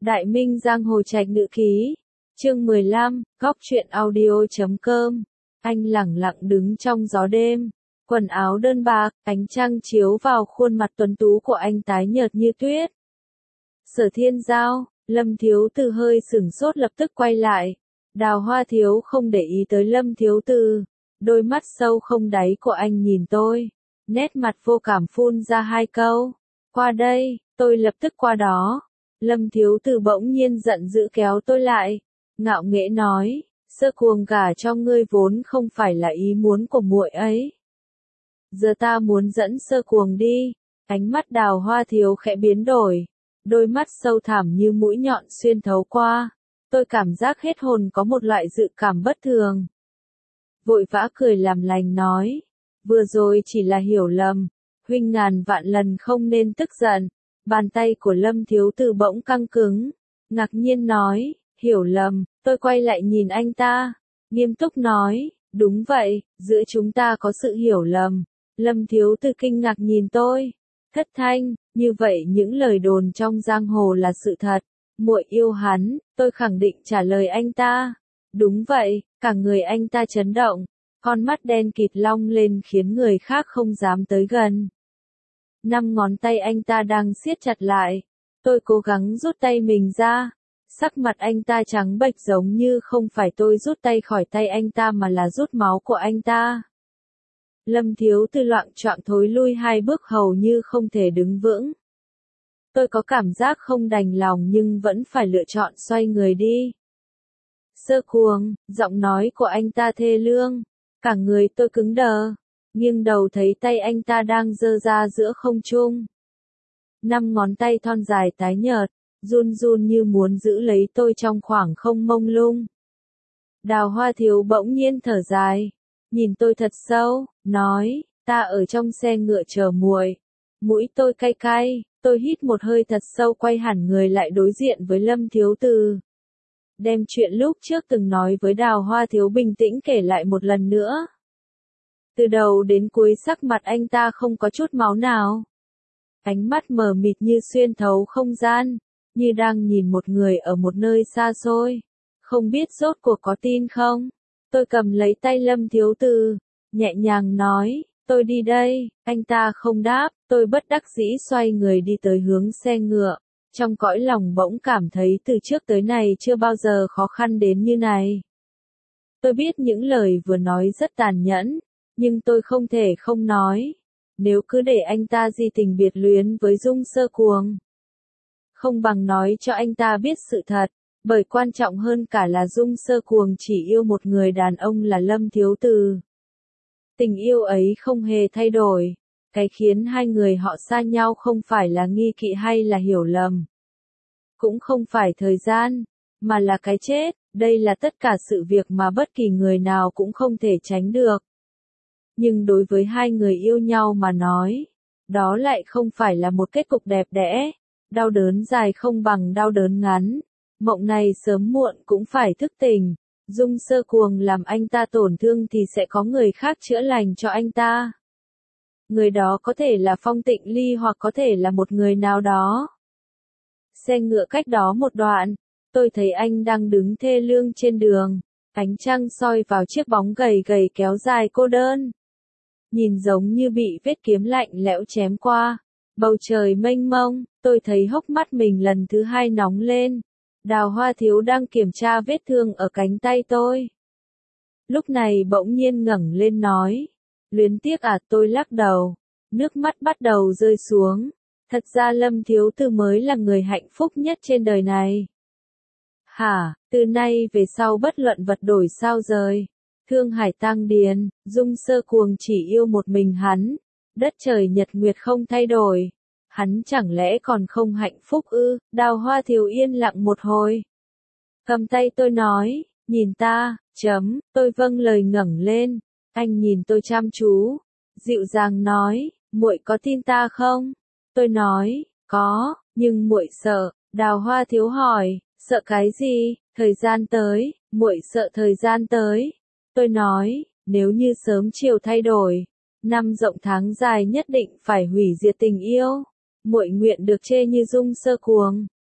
Đại Minh Giang Hồ Trạch Nữ Ký, chương 15, góc truyện audio.com. Anh lẳng lặng đứng trong gió đêm, quần áo đơn bạc, ánh trăng chiếu vào khuôn mặt tuấn tú của anh tái nhợt như tuyết. Sở Thiên Giao, Lâm Thiếu Từ hơi sửng sốt lập tức quay lại. Đào Hoa Thiếu không để ý tới Lâm Thiếu Từ, đôi mắt sâu không đáy của anh nhìn tôi, nét mặt vô cảm phun ra hai câu. Qua đây, tôi lập tức qua đó. Lâm Thiếu Từ bỗng nhiên giận dữ kéo tôi lại, ngạo nghễ nói, Sơ Cuồng gả cho ngươi vốn không phải là ý muốn của muội ấy. Giờ ta muốn dẫn Sơ Cuồng đi. Ánh mắt Đào Hoa Thiếu khẽ biến đổi, đôi mắt sâu thẳm như mũi nhọn xuyên thấu qua. Tôi cảm giác hết hồn có một loại dự cảm bất thường. Vội vã cười làm lành nói, vừa rồi chỉ là hiểu lầm, huynh ngàn vạn lần không nên tức giận. Bàn tay của Lâm Thiếu Từ bỗng căng cứng, ngạc nhiên nói, hiểu lầm. Tôi quay lại nhìn anh ta, nghiêm túc nói, đúng vậy, giữa chúng ta có sự hiểu lầm. Lâm Thiếu Từ kinh ngạc nhìn tôi, thất thanh, như vậy những lời đồn trong giang hồ là sự thật. Muội yêu hắn, tôi khẳng định trả lời anh ta. Đúng vậy, cả người anh ta chấn động, con mắt đen kịt long lên khiến người khác không dám tới gần. 5 ngón tay anh ta đang siết chặt lại, tôi cố gắng rút tay mình ra. Sắc mặt anh ta trắng bệch giống như không phải tôi rút tay khỏi tay anh ta mà là rút máu của anh ta. Lâm Thiếu Từ loạng choạng thối lui 2 bước hầu như không thể đứng vững. Tôi có cảm giác không đành lòng nhưng vẫn phải lựa chọn xoay người đi. Sơ Cuồng, giọng nói của anh ta thê lương, cả người tôi cứng đờ, nghiêng đầu thấy tay anh ta đang giơ ra giữa không trung. 5 ngón tay thon dài tái nhợt, run run như muốn giữ lấy tôi trong khoảng không mông lung. Đào Hoa Thiếu bỗng nhiên thở dài, nhìn tôi thật sâu, nói, ta ở trong xe ngựa chờ muội. Mũi tôi cay cay, tôi hít một hơi thật sâu quay hẳn người lại đối diện với Lâm Thiếu Từ. Đem chuyện lúc trước từng nói với Đào Hoa Thiếu bình tĩnh kể lại một lần nữa. Từ đầu đến cuối sắc mặt anh ta không có chút máu nào. Ánh mắt mờ mịt như xuyên thấu không gian, như đang nhìn một người ở một nơi xa xôi. Không biết rốt cuộc có tin không? Tôi cầm lấy tay Lâm Thiếu Từ, nhẹ nhàng nói, tôi đi đây. Anh ta không đáp, tôi bất đắc dĩ xoay người đi tới hướng xe ngựa. Trong cõi lòng bỗng cảm thấy từ trước tới nay chưa bao giờ khó khăn đến như này. Tôi biết những lời vừa nói rất tàn nhẫn, nhưng tôi không thể không nói. Nếu cứ để anh ta di tình biệt luyến với Dung Sơ Cuồng, không bằng nói cho anh ta biết sự thật, bởi quan trọng hơn cả là Dung Sơ Cuồng chỉ yêu một người đàn ông là Lâm Thiếu Từ. Tình yêu ấy không hề thay đổi, cái khiến hai người họ xa nhau không phải là nghi kỵ hay là hiểu lầm. Cũng không phải thời gian, mà là cái chết, đây là tất cả sự việc mà bất kỳ người nào cũng không thể tránh được. Nhưng đối với hai người yêu nhau mà nói, đó lại không phải là một kết cục đẹp đẽ. Đau đớn dài không bằng đau đớn ngắn. Mộng này sớm muộn cũng phải thức tỉnh. Dung Sơ Cuồng làm anh ta tổn thương thì sẽ có người khác chữa lành cho anh ta. Người đó có thể là Phong Tịnh Ly hoặc có thể là một người nào đó. Xe ngựa cách đó một đoạn, tôi thấy anh đang đứng thê lương trên đường. Ánh trăng soi vào chiếc bóng gầy gầy kéo dài cô đơn. Nhìn giống như bị vết kiếm lạnh lẽo chém qua. Bầu trời mênh mông, tôi thấy hốc mắt mình lần thứ 2 nóng lên. Đào Hoa Thiếu đang kiểm tra vết thương ở cánh tay tôi. Lúc này bỗng nhiên ngẩng lên nói, luyến tiếc à? Tôi lắc đầu, nước mắt bắt đầu rơi xuống. Thật ra Lâm Thiếu Từ mới là người hạnh phúc nhất trên đời này. Hả, từ nay về sau bất luận vật đổi sao rời, Thương Hải Tang Điền, Dung Sơ Cuồng chỉ yêu một mình hắn. Đất trời nhật nguyệt không thay đổi. Hắn chẳng lẽ còn không hạnh phúc ư? Đào Hoa Thiếu yên lặng một hồi. Cầm tay tôi nói, nhìn ta, tôi vâng lời ngẩng lên. Anh nhìn tôi chăm chú, dịu dàng nói, muội có tin ta không? Tôi nói, có, nhưng muội sợ. Đào Hoa Thiếu hỏi, sợ cái gì? Thời gian tới, muội sợ thời gian tới. Tôi nói, nếu như sớm chiều thay đổi, năm rộng tháng dài nhất định phải hủy diệt tình yêu. Muội nguyện được chê như Dung Sơ Cuồng.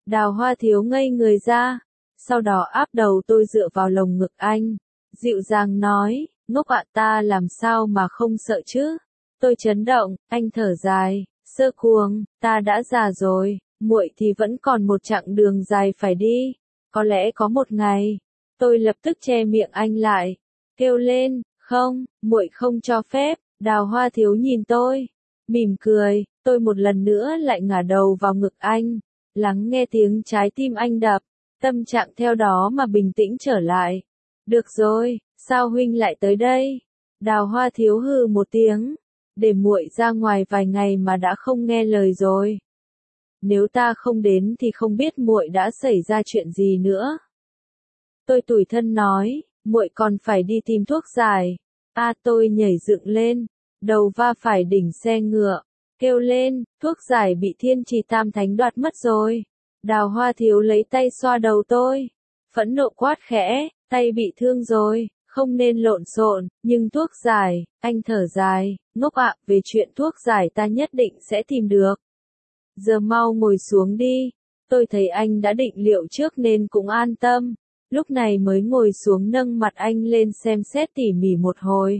Đào Hoa Thiếu ngây người ra, sau đó áp đầu tôi dựa vào lồng ngực anh, dịu dàng nói, ngốc ạ, ta làm sao mà không sợ chứ? Tôi chấn động, anh thở dài, Sơ Cuồng, ta đã già rồi, muội thì vẫn còn một chặng đường dài phải đi, có lẽ có một ngày. Tôi lập tức che miệng anh lại, kêu lên, không, muội không cho phép. Đào Hoa Thiếu nhìn tôi, mỉm cười, tôi một lần nữa lại ngả đầu vào ngực anh, lắng nghe tiếng trái tim anh đập, tâm trạng theo đó mà bình tĩnh trở lại. Được rồi, sao huynh lại tới đây? Đào Hoa Thiếu hừ một tiếng, để muội ra ngoài vài ngày mà đã không nghe lời rồi. Nếu ta không đến thì không biết muội đã xảy ra chuyện gì nữa. Tôi tủi thân nói, muội còn phải đi tìm thuốc giải. Tôi nhảy dựng lên, đầu va phải đỉnh xe ngựa, kêu lên, thuốc giải bị Thiên Trì Tam Thánh đoạt mất rồi. Đào Hoa Thiếu lấy tay xoa đầu tôi, phẫn nộ quát khẽ, tay bị thương rồi, không nên lộn xộn, nhưng thuốc giải, anh thở dài, ngốc ạ, về chuyện thuốc giải ta nhất định sẽ tìm được. Giờ mau ngồi xuống đi, tôi thấy anh đã định liệu trước nên cũng an tâm, lúc này mới ngồi xuống nâng mặt anh lên xem xét tỉ mỉ một hồi.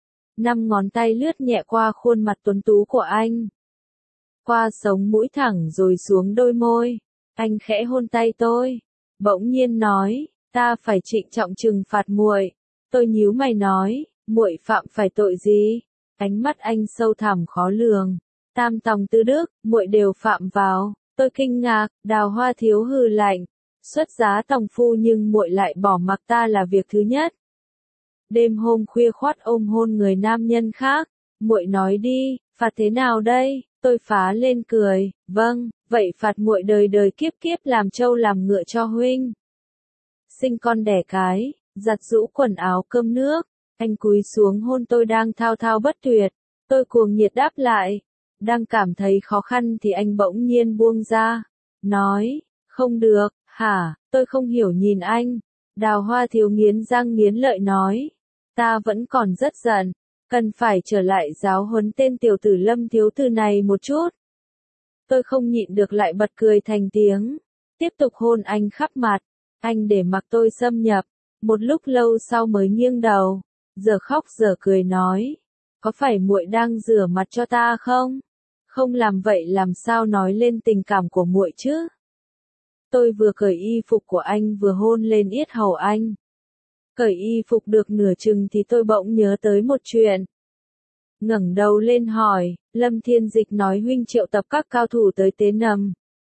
5 ngón tay lướt nhẹ qua khuôn mặt tuấn tú của anh, qua sống mũi thẳng rồi xuống đôi môi, anh khẽ hôn tay tôi, bỗng nhiên nói, ta phải trịnh trọng trừng phạt muội. Tôi nhíu mày nói, muội phạm phải tội gì? Ánh mắt anh sâu thẳm khó lường. Tam tòng tứ đức, muội đều phạm vào. Tôi kinh ngạc, Đào Hoa Thiếu hừ lạnh, xuất giá tòng phu nhưng muội lại bỏ mặc ta là việc thứ nhất. Đêm hôm khuya khoắt ôm hôn người nam nhân khác, muội nói đi, phạt thế nào đây? Tôi phá lên cười, vâng, vậy phạt muội đời đời kiếp kiếp làm trâu làm ngựa cho huynh. Sinh con đẻ cái, giặt giũ quần áo cơm nước, anh cúi xuống hôn tôi đang thao thao bất tuyệt, tôi cuồng nhiệt đáp lại, đang cảm thấy khó khăn thì anh bỗng nhiên buông ra, nói, không được, hả, tôi không hiểu nhìn anh. Đào Hoa Thiếu nghiến răng nghiến lợi nói, ta vẫn còn rất giận, cần phải trở lại giáo huấn tên tiểu tử Lâm thiếu tử này một chút. Tôi không nhịn được lại bật cười thành tiếng, tiếp tục hôn anh khắp mặt, anh để mặc tôi xâm nhập, một lúc lâu sau mới nghiêng đầu, giờ khóc giờ cười nói, có phải muội đang rửa mặt cho ta không? Không làm vậy làm sao nói lên tình cảm của muội chứ? Tôi vừa cởi y phục của anh vừa hôn lên yết hầu anh. Cởi y phục được nửa chừng thì tôi bỗng nhớ tới một chuyện. Ngẩng đầu lên hỏi, Lâm Thiên Dịch nói huynh triệu tập các cao thủ tới Tế Nầm.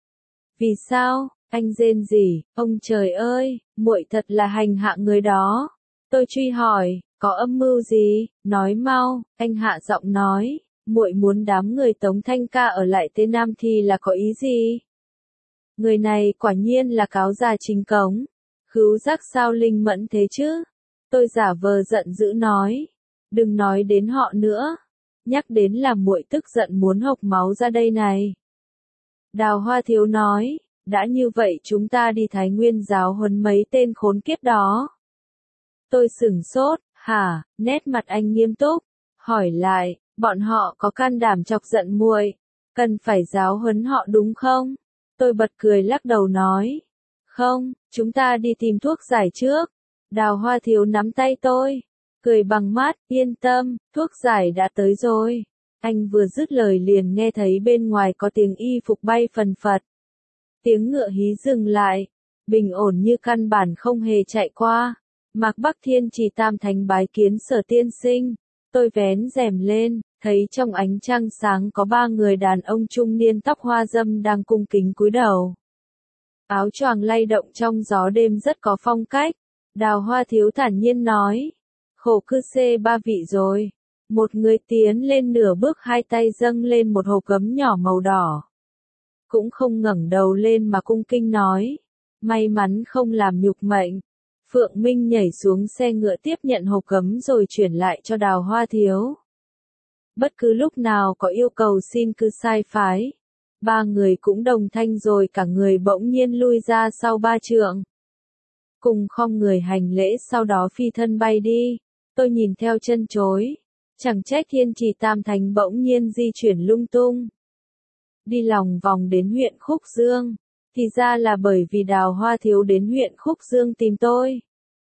Vì sao? Anh rên rỉ, ông trời ơi, muội thật là hành hạ người đó. Tôi truy hỏi, có âm mưu gì? Nói mau, anh hạ giọng nói, muội muốn đám người Tống Thanh Ca ở lại Tế Nam thì là có ý gì? Người này quả nhiên là cáo già chính cống. Khứu giác sao linh mẫn thế chứ? Tôi giả vờ giận dữ nói, đừng nói đến họ nữa. Nhắc đến là muội tức giận muốn hộc máu ra đây này. Đào Hoa Thiếu nói, đã như vậy chúng ta đi Thái Nguyên giáo huấn mấy tên khốn kiếp đó. Tôi sửng sốt, hả, nét mặt anh nghiêm túc, hỏi lại, bọn họ có can đảm chọc giận muội, cần phải giáo huấn họ đúng không? Tôi bật cười lắc đầu nói, không, chúng ta đi tìm thuốc giải trước. Đào Hoa Thiếu nắm tay tôi, cười bằng mắt, yên tâm, thuốc giải đã tới rồi. Anh vừa dứt lời liền nghe thấy bên ngoài có tiếng y phục bay phần phật. Tiếng ngựa hí dừng lại, bình ổn như căn bản không hề chạy qua. Mạc Bắc Thiên Trì Tam Thánh bái kiến Sở tiên sinh. Tôi vén rèm lên, thấy trong ánh trăng sáng có 3 người đàn ông trung niên tóc hoa râm đang cung kính cúi đầu. Áo choàng lay động trong gió đêm rất có phong cách. Đào Hoa Thiếu thản nhiên nói, khổ cư xê 3 vị rồi. Một người tiến lên nửa bước, hai tay dâng lên một hộp gấm nhỏ màu đỏ. Cũng không ngẩng đầu lên mà cung kinh nói, may mắn không làm nhục mệnh. Phượng Minh nhảy xuống xe ngựa tiếp nhận hộp gấm rồi chuyển lại cho Đào Hoa Thiếu. Bất cứ lúc nào có yêu cầu xin cứ sai phái. 3 người cũng đồng thanh rồi cả người bỗng nhiên lui ra sau 3 trượng. Cùng khom người hành lễ sau đó phi thân bay đi. Tôi nhìn theo chân chối. Chẳng trách Thiên Trì Tam Thánh bỗng nhiên di chuyển lung tung. Đi lòng vòng đến huyện Khúc Dương. Thì ra là bởi vì Đào Hoa Thiếu đến huyện Khúc Dương tìm tôi.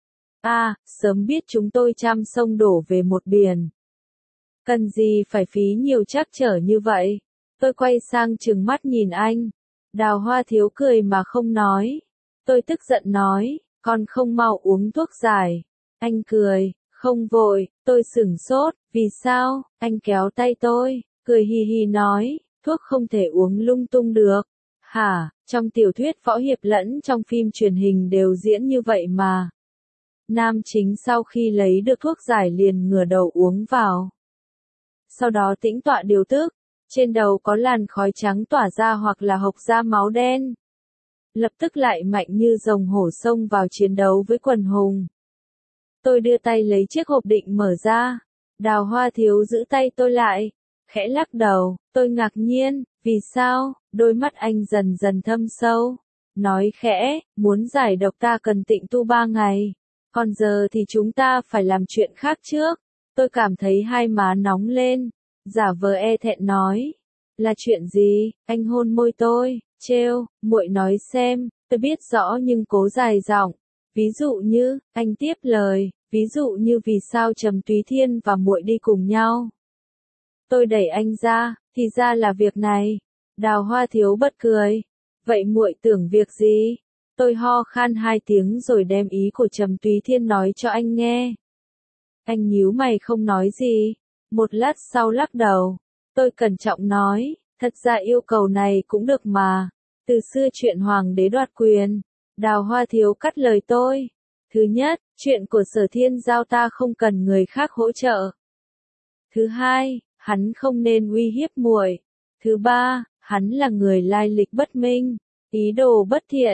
Sớm biết chúng tôi trăm sông đổ về một biển. Cần gì phải phí nhiều trắc trở như vậy? Tôi quay sang trừng mắt nhìn anh. Đào Hoa Thiếu cười mà không nói. Tôi tức giận nói, con không mau uống thuốc giải. Anh cười, không vội, tôi sửng sốt, vì sao? Anh kéo tay tôi, cười hì hì nói, thuốc không thể uống lung tung được. Hả, trong tiểu thuyết võ hiệp lẫn trong phim truyền hình đều diễn như vậy mà. Nam chính sau khi lấy được thuốc giải liền ngửa đầu uống vào. Sau đó tĩnh tọa điều tức, trên đầu có làn khói trắng tỏa ra hoặc là hộc ra máu đen. Lập tức lại mạnh như rồng hổ xông vào chiến đấu với quần hùng. Tôi đưa tay lấy chiếc hộp định mở ra. Đào Hoa Thiếu giữ tay tôi lại, khẽ lắc đầu, tôi ngạc nhiên, vì sao? Đôi mắt anh dần dần thâm sâu. Nói khẽ, muốn giải độc ta cần tịnh tu 3 ngày. Còn giờ thì chúng ta phải làm chuyện khác trước. Tôi cảm thấy hai má nóng lên, giả vờ e thẹn nói. Là chuyện gì? Anh hôn môi tôi, trêu, muội nói xem, tôi biết rõ nhưng cố dài giọng. Ví dụ như, anh tiếp lời, ví dụ như vì sao Trầm Túy Thiên và muội đi cùng nhau. Tôi đẩy anh ra, thì ra là việc này. Đào Hoa Thiếu bật cười. Vậy muội tưởng việc gì? Tôi ho khan 2 tiếng rồi đem ý của Trầm Túy Thiên nói cho anh nghe. Anh nhíu mày không nói gì. Một lát sau lắc đầu. Tôi cẩn trọng nói, thật ra yêu cầu này cũng được mà. Từ xưa chuyện hoàng đế đoạt quyền. Đào Hoa Thiếu cắt lời tôi. Thứ nhất, chuyện của Sở Thiên Giao ta không cần người khác hỗ trợ. Thứ hai, hắn không nên uy hiếp muội. Thứ ba, hắn là người lai lịch bất minh. Ý đồ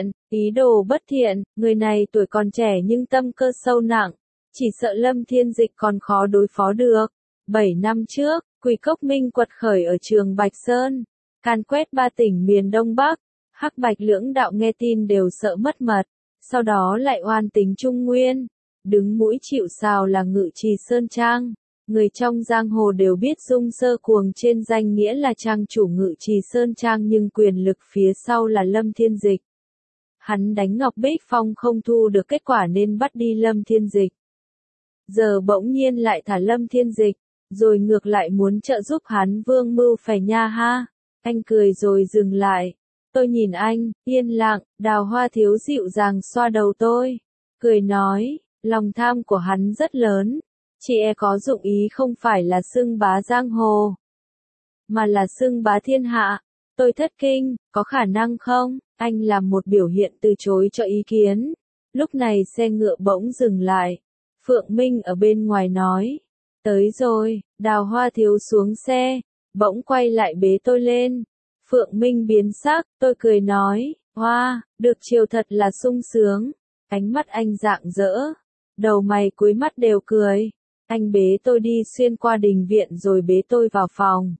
bất thiện, người này tuổi còn trẻ nhưng tâm cơ sâu nặng. Chỉ sợ Lâm Thiên Dịch còn khó đối phó được. 7 năm trước, Quỷ Cốc Minh quật khởi ở Trường Bạch Sơn, càn quét 3 tỉnh miền Đông Bắc. Hắc Bạch lưỡng đạo nghe tin đều sợ mất mật, sau đó lại oan tính Trung Nguyên. Đứng mũi chịu sào là Ngự Trì Sơn Trang. Người trong giang hồ đều biết Dung Sơ Cuồng trên danh nghĩa là trang chủ Ngự Trì Sơn Trang nhưng quyền lực phía sau là Lâm Thiên Dịch. Hắn đánh Ngọc Bích Phong không thu được kết quả nên bắt đi Lâm Thiên Dịch. Giờ bỗng nhiên lại thả Lâm Thiên Dịch, rồi ngược lại muốn trợ giúp hắn vương mưu phải nha ha. Anh cười rồi dừng lại. Tôi nhìn anh, yên lặng, Đào Hoa Thiếu dịu dàng xoa đầu tôi. Cười nói, lòng tham của hắn rất lớn. Chị có dụng ý không phải là xưng bá giang hồ, mà là xưng bá thiên hạ. Tôi thất kinh, có khả năng không? Anh làm một biểu hiện từ chối cho ý kiến. Lúc này xe ngựa bỗng dừng lại. Phượng Minh ở bên ngoài nói. Tới rồi, Đào Hoa Thiếu xuống xe, bỗng quay lại bế tôi lên. Phượng Minh biến sắc, tôi cười nói, hoa, được chiều thật là sung sướng. Ánh mắt anh rạng rỡ, đầu mày cuối mắt đều cười. Anh bế tôi đi xuyên qua đình viện rồi bế tôi vào phòng.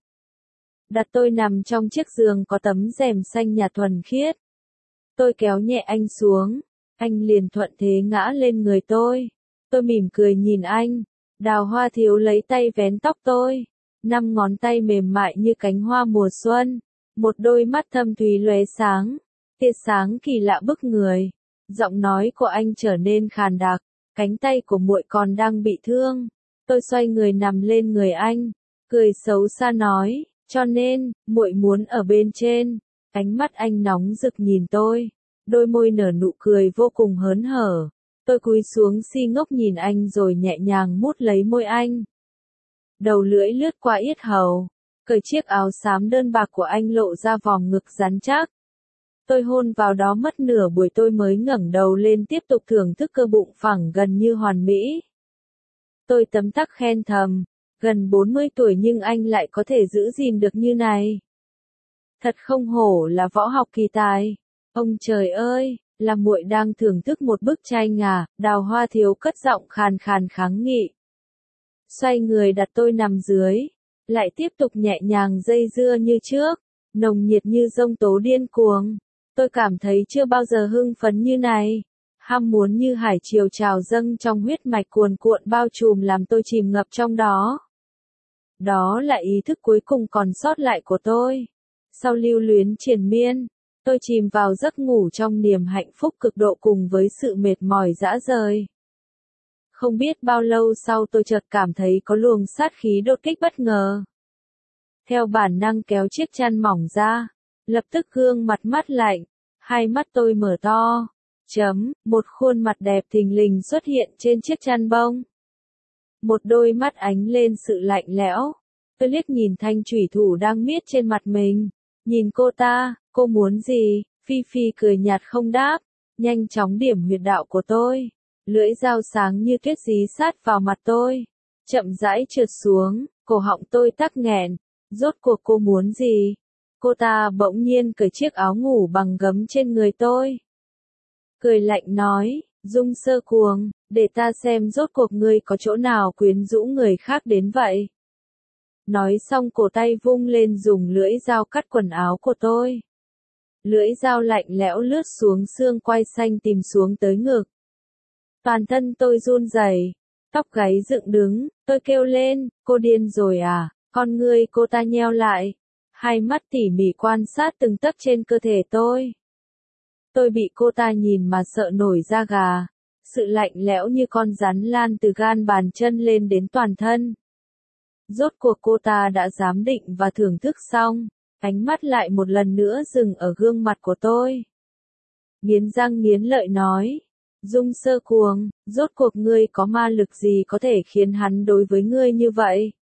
Đặt tôi nằm trong chiếc giường có tấm rèm xanh nhạt thuần khiết. Tôi kéo nhẹ anh xuống, anh liền thuận thế ngã lên người tôi. Tôi mỉm cười nhìn anh. Đào Hoa Thiếu lấy tay vén tóc tôi. 5 ngón tay mềm mại như cánh hoa mùa xuân. Một đôi mắt thâm thúy lóe sáng. Tia sáng kỳ lạ bức người. Giọng nói của anh trở nên khàn đặc. Cánh tay của muội còn đang bị thương. Tôi xoay người nằm lên người anh. Cười xấu xa nói. Cho nên, muội muốn ở bên trên. Ánh mắt anh nóng rực nhìn tôi. Đôi môi nở nụ cười vô cùng hớn hở. Tôi cúi xuống si ngốc nhìn anh rồi nhẹ nhàng mút lấy môi anh. Đầu lưỡi lướt qua yết hầu. Cởi chiếc áo xám đơn bạc của anh lộ ra vòng ngực rắn chắc. Tôi hôn vào đó mất nửa buổi tôi mới ngẩng đầu lên tiếp tục thưởng thức cơ bụng phẳng gần như hoàn mỹ. Tôi tấm tắc khen thầm. Gần 40 tuổi nhưng anh lại có thể giữ gìn được như này. Thật không hổ là võ học kỳ tài. Ông trời ơi, là muội đang thưởng thức một bức tranh à? Đào Hoa Thiếu cất giọng khàn khàn kháng nghị. Xoay người đặt tôi nằm dưới, lại tiếp tục nhẹ nhàng dây dưa như trước, nồng nhiệt như giông tố điên cuồng. Tôi cảm thấy chưa bao giờ hưng phấn như này. Ham muốn như hải triều trào dâng trong huyết mạch cuồn cuộn bao trùm làm tôi chìm ngập trong đó. Đó là ý thức cuối cùng còn sót lại của tôi. Sau lưu luyến triền miên, Tôi chìm vào giấc ngủ trong niềm hạnh phúc cực độ cùng với sự mệt mỏi rã rời. Không biết bao lâu sau tôi chợt cảm thấy có luồng sát khí đột kích bất ngờ. Theo bản năng kéo chiếc chăn mỏng ra, lập tức gương mặt mát lạnh, hai mắt tôi mở to. Một khuôn mặt đẹp thình lình xuất hiện trên chiếc chăn bông. Một đôi mắt ánh lên sự lạnh lẽo. Tôi liếc nhìn thanh chủy thủ đang miết trên mặt mình. Nhìn cô ta, cô muốn gì? Phi Phi cười nhạt không đáp, nhanh chóng điểm huyệt đạo của tôi. Lưỡi dao sáng như tuyết dí sát vào mặt tôi. Chậm rãi trượt xuống, cổ họng tôi tắc nghẹn. Rốt cuộc cô muốn gì? Cô ta bỗng nhiên cởi chiếc áo ngủ bằng gấm trên người tôi. Cười lạnh nói, Dung Sơ Cuồng, để ta xem rốt cuộc ngươi có chỗ nào quyến rũ người khác đến vậy. Nói xong cổ tay vung lên dùng lưỡi dao cắt quần áo của tôi. Lưỡi dao lạnh lẽo lướt xuống xương quai xanh tìm xuống tới ngực. Toàn thân tôi run rẩy, tóc gáy dựng đứng, tôi kêu lên, cô điên rồi à? Con ngươi cô ta nheo lại, hai mắt tỉ mỉ quan sát từng tấc trên cơ thể tôi. Tôi bị cô ta nhìn mà sợ nổi da gà, sự lạnh lẽo như con rắn lan từ gan bàn chân lên đến toàn thân. Rốt cuộc cô ta đã giám định và thưởng thức xong, ánh mắt lại một lần nữa dừng ở gương mặt của tôi. Nghiến răng nghiến lợi nói, Dung Sơ Cuồng, rốt cuộc ngươi có ma lực gì có thể khiến hắn đối với ngươi như vậy?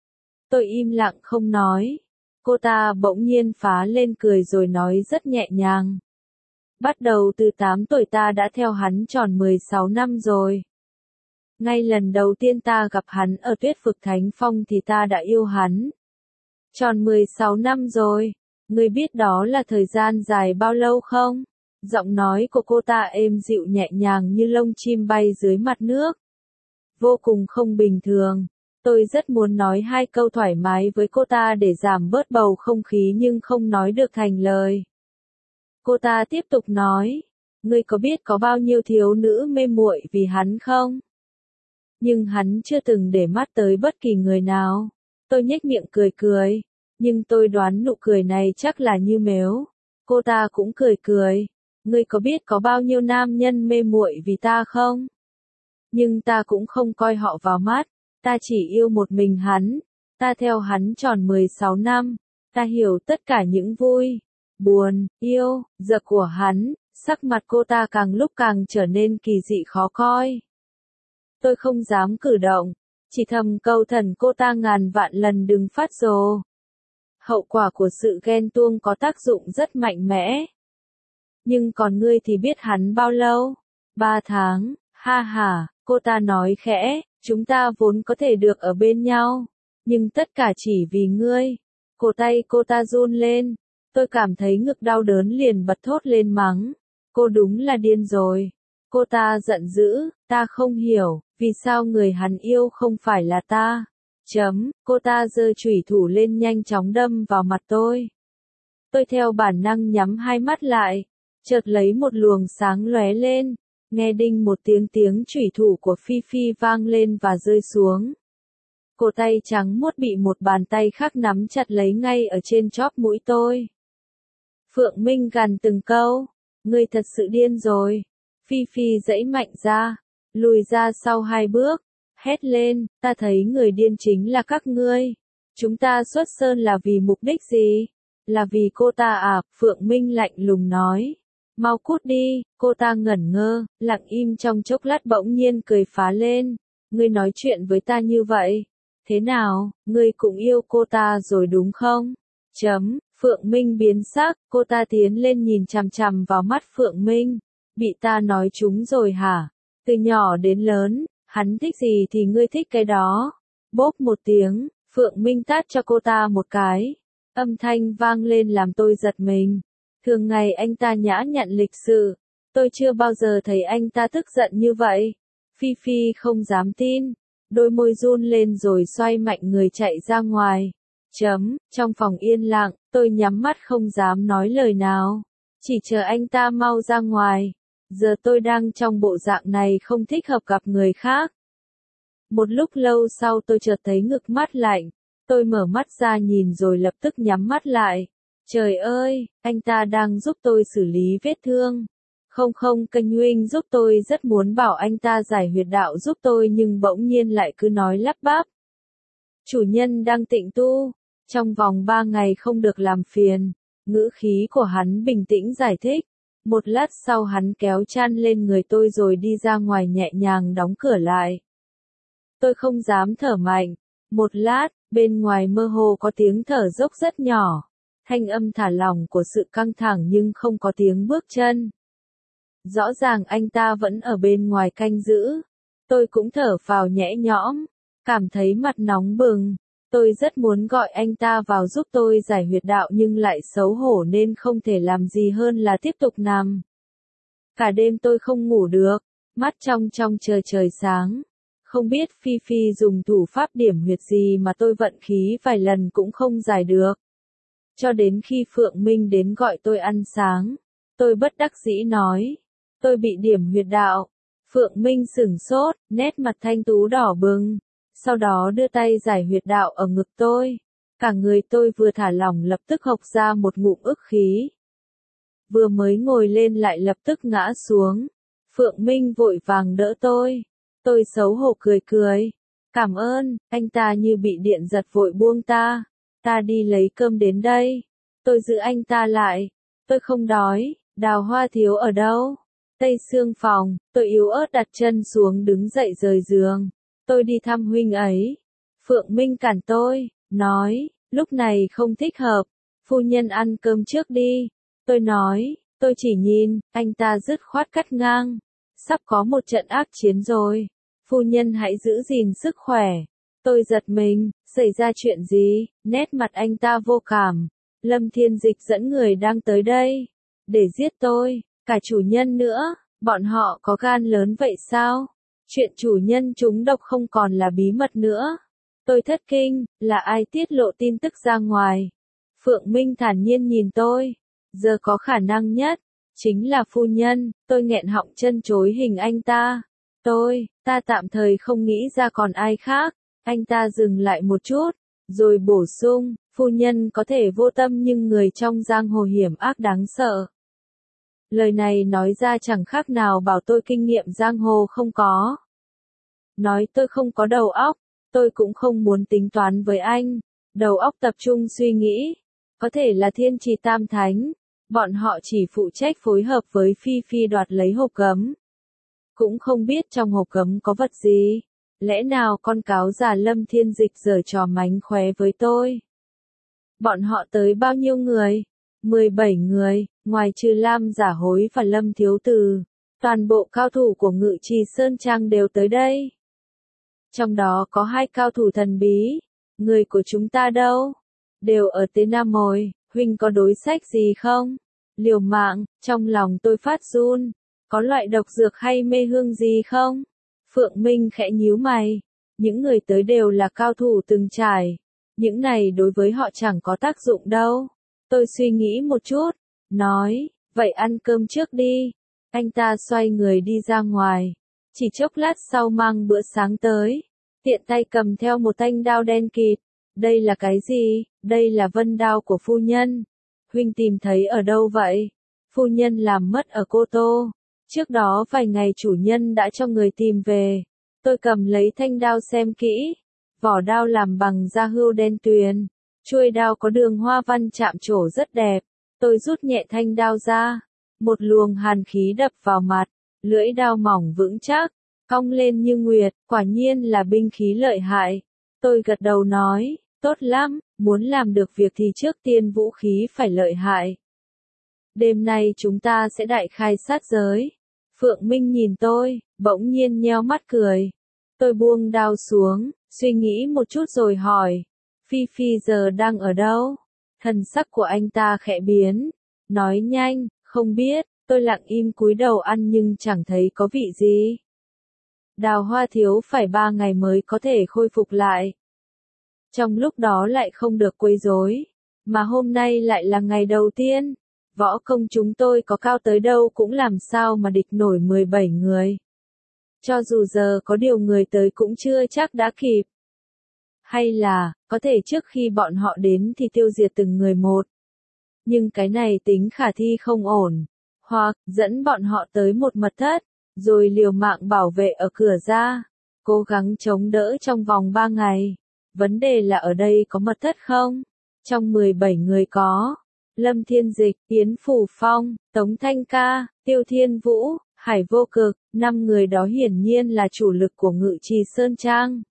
Tôi im lặng không nói. Cô ta bỗng nhiên phá lên cười rồi nói rất nhẹ nhàng. Bắt đầu từ 8 tuổi ta đã theo hắn tròn 16 năm rồi. Ngay lần đầu tiên ta gặp hắn ở Tuyết Vực Thánh Phong thì ta đã yêu hắn. Tròn 16 năm rồi, ngươi biết đó là thời gian dài bao lâu không? Giọng nói của cô ta êm dịu nhẹ nhàng như lông chim bay dưới mặt nước. Vô cùng không bình thường. Tôi rất muốn nói hai câu thoải mái với cô ta để giảm bớt bầu không khí nhưng không nói được thành lời. Cô ta tiếp tục nói, ngươi có biết có bao nhiêu thiếu nữ mê muội vì hắn không? Nhưng hắn chưa từng để mắt tới bất kỳ người nào. Tôi nhếch miệng cười cười, nhưng tôi đoán nụ cười này chắc là như mếu. Cô ta cũng cười cười, ngươi có biết có bao nhiêu nam nhân mê muội vì ta không? Nhưng ta cũng không coi họ vào mắt. Ta chỉ yêu một mình hắn, ta theo hắn tròn 16 năm, ta hiểu tất cả những vui, buồn, yêu, giận của hắn, sắc mặt cô ta càng lúc càng trở nên kỳ dị khó coi. Tôi không dám cử động, chỉ thầm cầu thần cô ta ngàn vạn lần đừng phát rồ. Hậu quả của sự ghen tuông có tác dụng rất mạnh mẽ. Nhưng còn ngươi thì biết hắn bao lâu? 3 tháng, ha ha, cô ta nói khẽ. Chúng ta vốn có thể được ở bên nhau, nhưng tất cả chỉ vì ngươi. Cổ tay cô ta run lên, tôi cảm thấy ngực đau đớn liền bật thốt lên mắng. Cô đúng là điên rồi. Cô ta giận dữ, ta không hiểu, vì sao người hắn yêu không phải là ta. Cô ta giơ chủy thủ lên nhanh chóng đâm vào mặt tôi. Tôi theo bản năng nhắm hai mắt lại, chợt lấy một luồng sáng lóe lên. Nghe đinh một tiếng chủy thủ của Phi Phi vang lên và rơi xuống. Cổ tay trắng muốt bị một bàn tay khác nắm chặt lấy ngay ở trên chóp mũi tôi. Phượng Minh gằn từng câu, ngươi thật sự điên rồi. Phi Phi giãy mạnh ra, lùi ra sau 2 bước, hét lên, ta thấy người điên chính là các ngươi. Chúng ta xuất sơn là vì mục đích gì? Là vì cô ta à? Phượng Minh lạnh lùng nói. Mau cút đi, cô ta ngẩn ngơ, lặng im trong chốc lát bỗng nhiên cười phá lên. Ngươi nói chuyện với ta như vậy. Thế nào, ngươi cũng yêu cô ta rồi đúng không? Phượng Minh biến sắc, cô ta tiến lên nhìn chằm chằm vào mắt Phượng Minh. Bị ta nói trúng rồi hả? Từ nhỏ đến lớn, hắn thích gì thì ngươi thích cái đó. Bốp một tiếng, Phượng Minh tát cho cô ta một cái. Âm thanh vang lên làm tôi giật mình. Thường ngày anh ta nhã nhặn lịch sự, tôi chưa bao giờ thấy anh ta tức giận như vậy. Phi Phi không dám tin, đôi môi run lên rồi xoay mạnh người chạy ra ngoài. Trong phòng yên lặng, tôi nhắm mắt không dám nói lời nào, chỉ chờ anh ta mau ra ngoài. Giờ tôi đang trong bộ dạng này không thích hợp gặp người khác. Một lúc lâu sau tôi chợt thấy ngực mát lạnh, tôi mở mắt ra nhìn rồi lập tức nhắm mắt lại. Trời ơi, anh ta đang giúp tôi xử lý vết thương. Không, Kênh Huynh giúp tôi rất muốn bảo anh ta giải huyệt đạo giúp tôi nhưng bỗng nhiên lại cứ nói lắp bắp. Chủ nhân đang tịnh tu, trong vòng 3 ngày không được làm phiền. Ngữ khí của hắn bình tĩnh giải thích. Một lát sau hắn kéo chăn lên người tôi rồi đi ra ngoài nhẹ nhàng đóng cửa lại. Tôi không dám thở mạnh. Một lát, bên ngoài mơ hồ có tiếng thở dốc rất nhỏ. Thanh âm thả lỏng của sự căng thẳng nhưng không có tiếng bước chân. Rõ ràng anh ta vẫn ở bên ngoài canh giữ. Tôi cũng thở phào nhẹ nhõm, cảm thấy mặt nóng bừng. Tôi rất muốn gọi anh ta vào giúp tôi giải huyệt đạo nhưng lại xấu hổ nên không thể làm gì hơn là tiếp tục nằm. Cả đêm tôi không ngủ được, mắt trong chờ trời sáng. Không biết Phi Phi dùng thủ pháp điểm huyệt gì mà tôi vận khí vài lần cũng không giải được. Cho đến khi Phượng Minh đến gọi tôi ăn sáng, tôi bất đắc dĩ nói, tôi bị điểm huyệt đạo. Phượng Minh sửng sốt, nét mặt thanh tú đỏ bừng, sau đó đưa tay giải huyệt đạo ở ngực tôi. Cả người tôi vừa thả lỏng lập tức hộc ra một ngụm ức khí. Vừa mới ngồi lên lại lập tức ngã xuống. Phượng Minh vội vàng đỡ tôi. Tôi xấu hổ cười. Cảm ơn, anh ta như bị điện giật vội buông ta. Ta đi lấy cơm đến đây. Tôi giữ anh ta lại. Tôi không đói, Đào Hoa thiếu ở đâu? Tây Sương phòng, tôi yếu ớt đặt chân xuống đứng dậy rời giường. Tôi đi thăm huynh ấy. Phượng Minh cản tôi, nói, lúc này không thích hợp. Phu nhân ăn cơm trước đi. Tôi nói, tôi chỉ nhìn, anh ta dứt khoát cắt ngang. Sắp có một trận ác chiến rồi. Phu nhân hãy giữ gìn sức khỏe. Tôi giật mình, xảy ra chuyện gì? Nét mặt anh ta vô cảm. Lâm Thiên Dịch dẫn người đang tới đây. Để giết tôi, cả chủ nhân nữa. Bọn họ có gan lớn vậy sao? Chuyện chủ nhân trúng độc không còn là bí mật nữa. Tôi thất kinh, là ai tiết lộ tin tức ra ngoài? Phượng Minh thản nhiên nhìn tôi. Giờ có khả năng nhất, chính là phu nhân. Tôi nghẹn họng chân chối hình anh ta. Ta tạm thời không nghĩ ra còn ai khác. Anh ta dừng lại một chút, rồi bổ sung, phu nhân có thể vô tâm nhưng người trong giang hồ hiểm ác đáng sợ. Lời này nói ra chẳng khác nào bảo tôi kinh nghiệm giang hồ không có. Nói tôi không có đầu óc, tôi cũng không muốn tính toán với anh. Đầu óc tập trung suy nghĩ. Có thể là Thiên Trì Tam Thánh. Bọn họ chỉ phụ trách phối hợp với Phi Phi đoạt lấy hộp gấm. Cũng không biết trong hộp gấm có vật gì. Lẽ nào con cáo già Lâm Thiên Dịch giở trò mánh khóe với tôi? Bọn họ tới bao nhiêu người? 17 người, ngoài trừ Lam Giả Hối và Lâm Thiếu Từ. Toàn bộ cao thủ của Ngự Trì Sơn Trang đều tới đây. Trong đó có 2 cao thủ thần bí. Người của chúng ta đâu? Đều ở Tế Nam Mồi. Huynh có đối sách gì không? Liều mạng, trong lòng tôi phát run. Có loại độc dược hay mê hương gì không? Phượng Minh khẽ nhíu mày. Những người tới đều là cao thủ từng trải. Những này đối với họ chẳng có tác dụng đâu. Tôi suy nghĩ một chút. Nói, vậy ăn cơm trước đi. Anh ta xoay người đi ra ngoài. Chỉ chốc lát sau mang bữa sáng tới. Tiện tay cầm theo một thanh đao đen kịt. Đây là cái gì? Đây là vân đao của phu nhân. Huynh tìm thấy ở đâu vậy? Phu nhân làm mất ở Cô Tô. Trước đó vài ngày chủ nhân đã cho người tìm về. Tôi cầm lấy thanh đao xem kỹ. Vỏ đao làm bằng da hươu đen tuyền. Chuôi đao có đường hoa văn chạm trổ rất đẹp. Tôi rút nhẹ thanh đao ra. Một luồng hàn khí đập vào mặt. Lưỡi đao mỏng vững chắc. Cong lên như nguyệt. Quả nhiên là binh khí lợi hại. Tôi gật đầu nói. Tốt lắm. Muốn làm được việc thì trước tiên vũ khí phải lợi hại. Đêm nay chúng ta sẽ đại khai sát giới. Phượng Minh nhìn tôi, bỗng nhiên nheo mắt cười. Tôi buông đao xuống, suy nghĩ một chút rồi hỏi. Phi Phi giờ đang ở đâu? Thần sắc của anh ta khẽ biến. Nói nhanh, không biết. Tôi lặng im cúi đầu ăn nhưng chẳng thấy có vị gì. Đào Hoa thiếu phải 3 ngày mới có thể khôi phục lại. Trong lúc đó lại không được quấy rối. Mà hôm nay lại là ngày đầu tiên. Võ công chúng tôi có cao tới đâu cũng làm sao mà địch nổi 17 người. Cho dù giờ có điều người tới cũng chưa chắc đã kịp. Hay là, có thể trước khi bọn họ đến thì tiêu diệt từng người một. Nhưng cái này tính khả thi không ổn. Hoặc, dẫn bọn họ tới một mật thất, rồi liều mạng bảo vệ ở cửa ra. Cố gắng chống đỡ trong vòng 3 ngày. Vấn đề là ở đây có mật thất không? Trong 17 người có. Lâm Thiên Dịch, Yến Phủ Phong, Tống Thanh Ca, Tiêu Thiên Vũ, Hải Vô Cực, 5 người đó hiển nhiên là chủ lực của Ngự Trì Sơn Trang.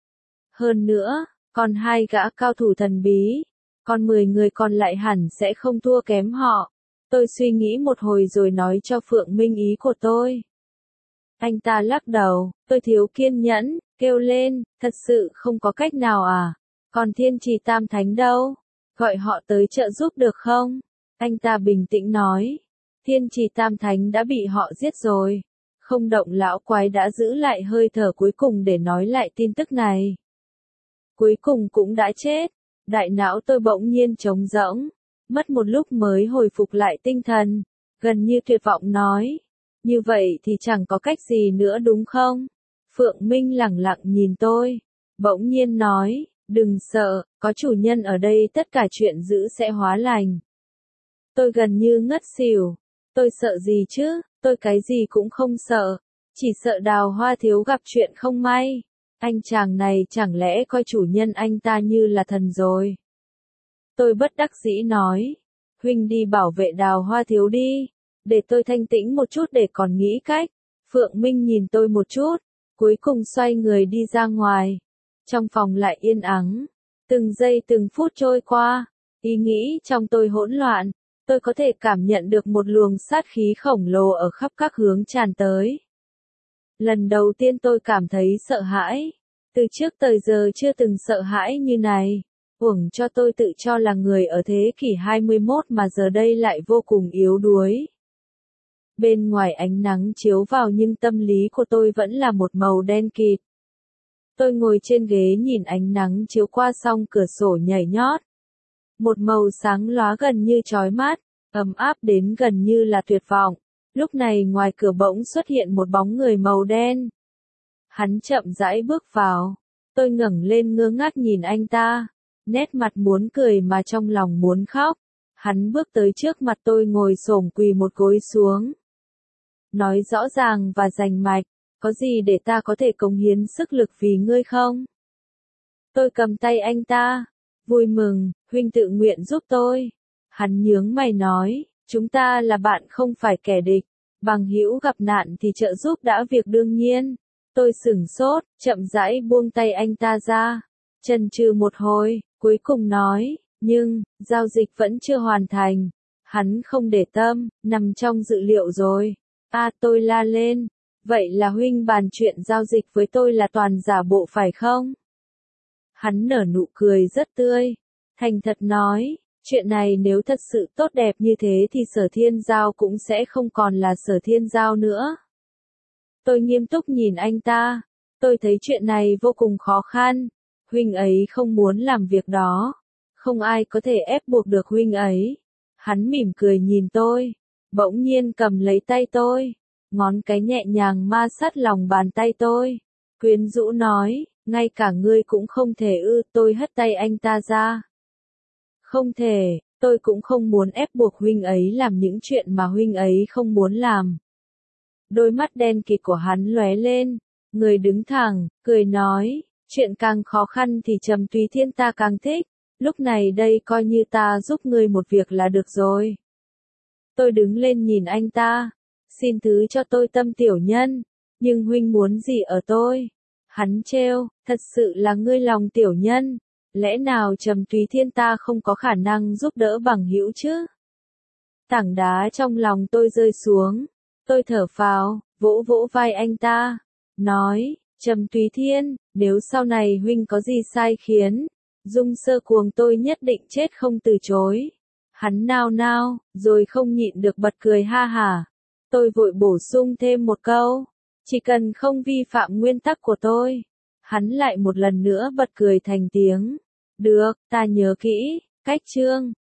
Hơn nữa, còn 2 gã cao thủ thần bí, còn 10 người còn lại hẳn sẽ không thua kém họ. Tôi suy nghĩ một hồi rồi nói cho Phượng Minh ý của tôi. Anh ta lắc đầu, tôi thiếu kiên nhẫn, kêu lên, thật sự không có cách nào à? Còn Thiên Trì Tam Thánh đâu? Gọi họ tới trợ giúp được không? Anh ta bình tĩnh nói, Thiên Trì Tam Thánh đã bị họ giết rồi. Không động lão quái đã giữ lại hơi thở cuối cùng để nói lại tin tức này. Cuối cùng cũng đã chết. Đại não tôi bỗng nhiên trống rỗng, mất một lúc mới hồi phục lại tinh thần, gần như tuyệt vọng nói. Như vậy thì chẳng có cách gì nữa đúng không? Phượng Minh lẳng lặng nhìn tôi, bỗng nhiên nói, đừng sợ, có chủ nhân ở đây tất cả chuyện dữ sẽ hóa lành. Tôi gần như ngất xỉu, tôi sợ gì chứ, tôi cái gì cũng không sợ, chỉ sợ Đào Hoa thiếu gặp chuyện không may. Anh chàng này chẳng lẽ coi chủ nhân anh ta như là thần rồi? Tôi bất đắc dĩ nói, huynh đi bảo vệ Đào Hoa thiếu đi, để tôi thanh tĩnh một chút để còn nghĩ cách. Phượng Minh nhìn tôi một chút, cuối cùng xoay người đi ra ngoài. Trong phòng lại yên ắng, từng giây từng phút trôi qua, ý nghĩ trong tôi hỗn loạn, tôi có thể cảm nhận được một luồng sát khí khổng lồ ở khắp các hướng tràn tới. Lần đầu tiên tôi cảm thấy sợ hãi, từ trước tới giờ chưa từng sợ hãi như này. Uổng cho tôi tự cho là người ở thế kỷ 21 mà giờ đây lại vô cùng yếu đuối. Bên ngoài ánh nắng chiếu vào nhưng tâm lý của tôi vẫn là một màu đen kịt. Tôi ngồi trên ghế nhìn ánh nắng chiếu qua song cửa sổ nhảy nhót. Một màu sáng lóa gần như chói mắt, ấm áp đến gần như là tuyệt vọng. Lúc này ngoài cửa bỗng xuất hiện một bóng người màu đen. Hắn chậm rãi bước vào. Tôi ngẩng lên ngơ ngác nhìn anh ta. Nét mặt muốn cười mà trong lòng muốn khóc. Hắn bước tới trước mặt tôi ngồi xổm quỳ một gối xuống. Nói rõ ràng và rành mạch, có gì để ta có thể cống hiến sức lực vì ngươi không? Tôi cầm tay anh ta, vui mừng, huynh tự nguyện giúp tôi. Hắn nhướng mày nói, chúng ta là bạn không phải kẻ địch, bằng hữu gặp nạn thì trợ giúp đã việc đương nhiên. Tôi sửng sốt, chậm rãi buông tay anh ta ra, chần chừ một hồi, cuối cùng nói, nhưng, giao dịch vẫn chưa hoàn thành. Hắn không để tâm, nằm trong dự liệu rồi. Tôi la lên, vậy là huynh bàn chuyện giao dịch với tôi là toàn giả bộ phải không? Hắn nở nụ cười rất tươi, thành thật nói, chuyện này nếu thật sự tốt đẹp như thế thì Sở Thiên Giao cũng sẽ không còn là Sở Thiên Giao nữa. Tôi nghiêm túc nhìn anh ta, tôi thấy chuyện này vô cùng khó khăn, huynh ấy không muốn làm việc đó, không ai có thể ép buộc được huynh ấy. Hắn mỉm cười nhìn tôi, bỗng nhiên cầm lấy tay tôi, ngón cái nhẹ nhàng ma sát lòng bàn tay tôi, quyến rũ nói, ngay cả ngươi cũng không thể ư. Tôi hất tay anh ta ra. Không thể, tôi cũng không muốn ép buộc huynh ấy làm những chuyện mà huynh ấy không muốn làm. Đôi mắt đen kịt của hắn lóe lên, người đứng thẳng, cười nói, chuyện càng khó khăn thì Trầm Tùy Thiên ta càng thích, lúc này đây coi như ta giúp ngươi một việc là được rồi. Tôi đứng lên nhìn anh ta, xin thứ cho tôi Tâm tiểu nhân, nhưng huynh muốn gì ở tôi? Hắn trêu, thật sự là ngươi lòng tiểu nhân, lẽ nào Trầm Tùy Thiên ta không có khả năng giúp đỡ bằng hữu chứ? Tảng đá trong lòng tôi rơi xuống, tôi thở phào, vỗ vỗ vai anh ta, nói, Trầm Tùy Thiên, nếu sau này huynh có gì sai khiến, Dung Sơ Cuồng tôi nhất định chết không từ chối. Hắn nao nao, rồi không nhịn được bật cười ha hả. Tôi vội bổ sung thêm một câu, chỉ cần không vi phạm nguyên tắc của tôi. Hắn lại một lần nữa bật cười thành tiếng. Được, ta nhớ kỹ, cách chương.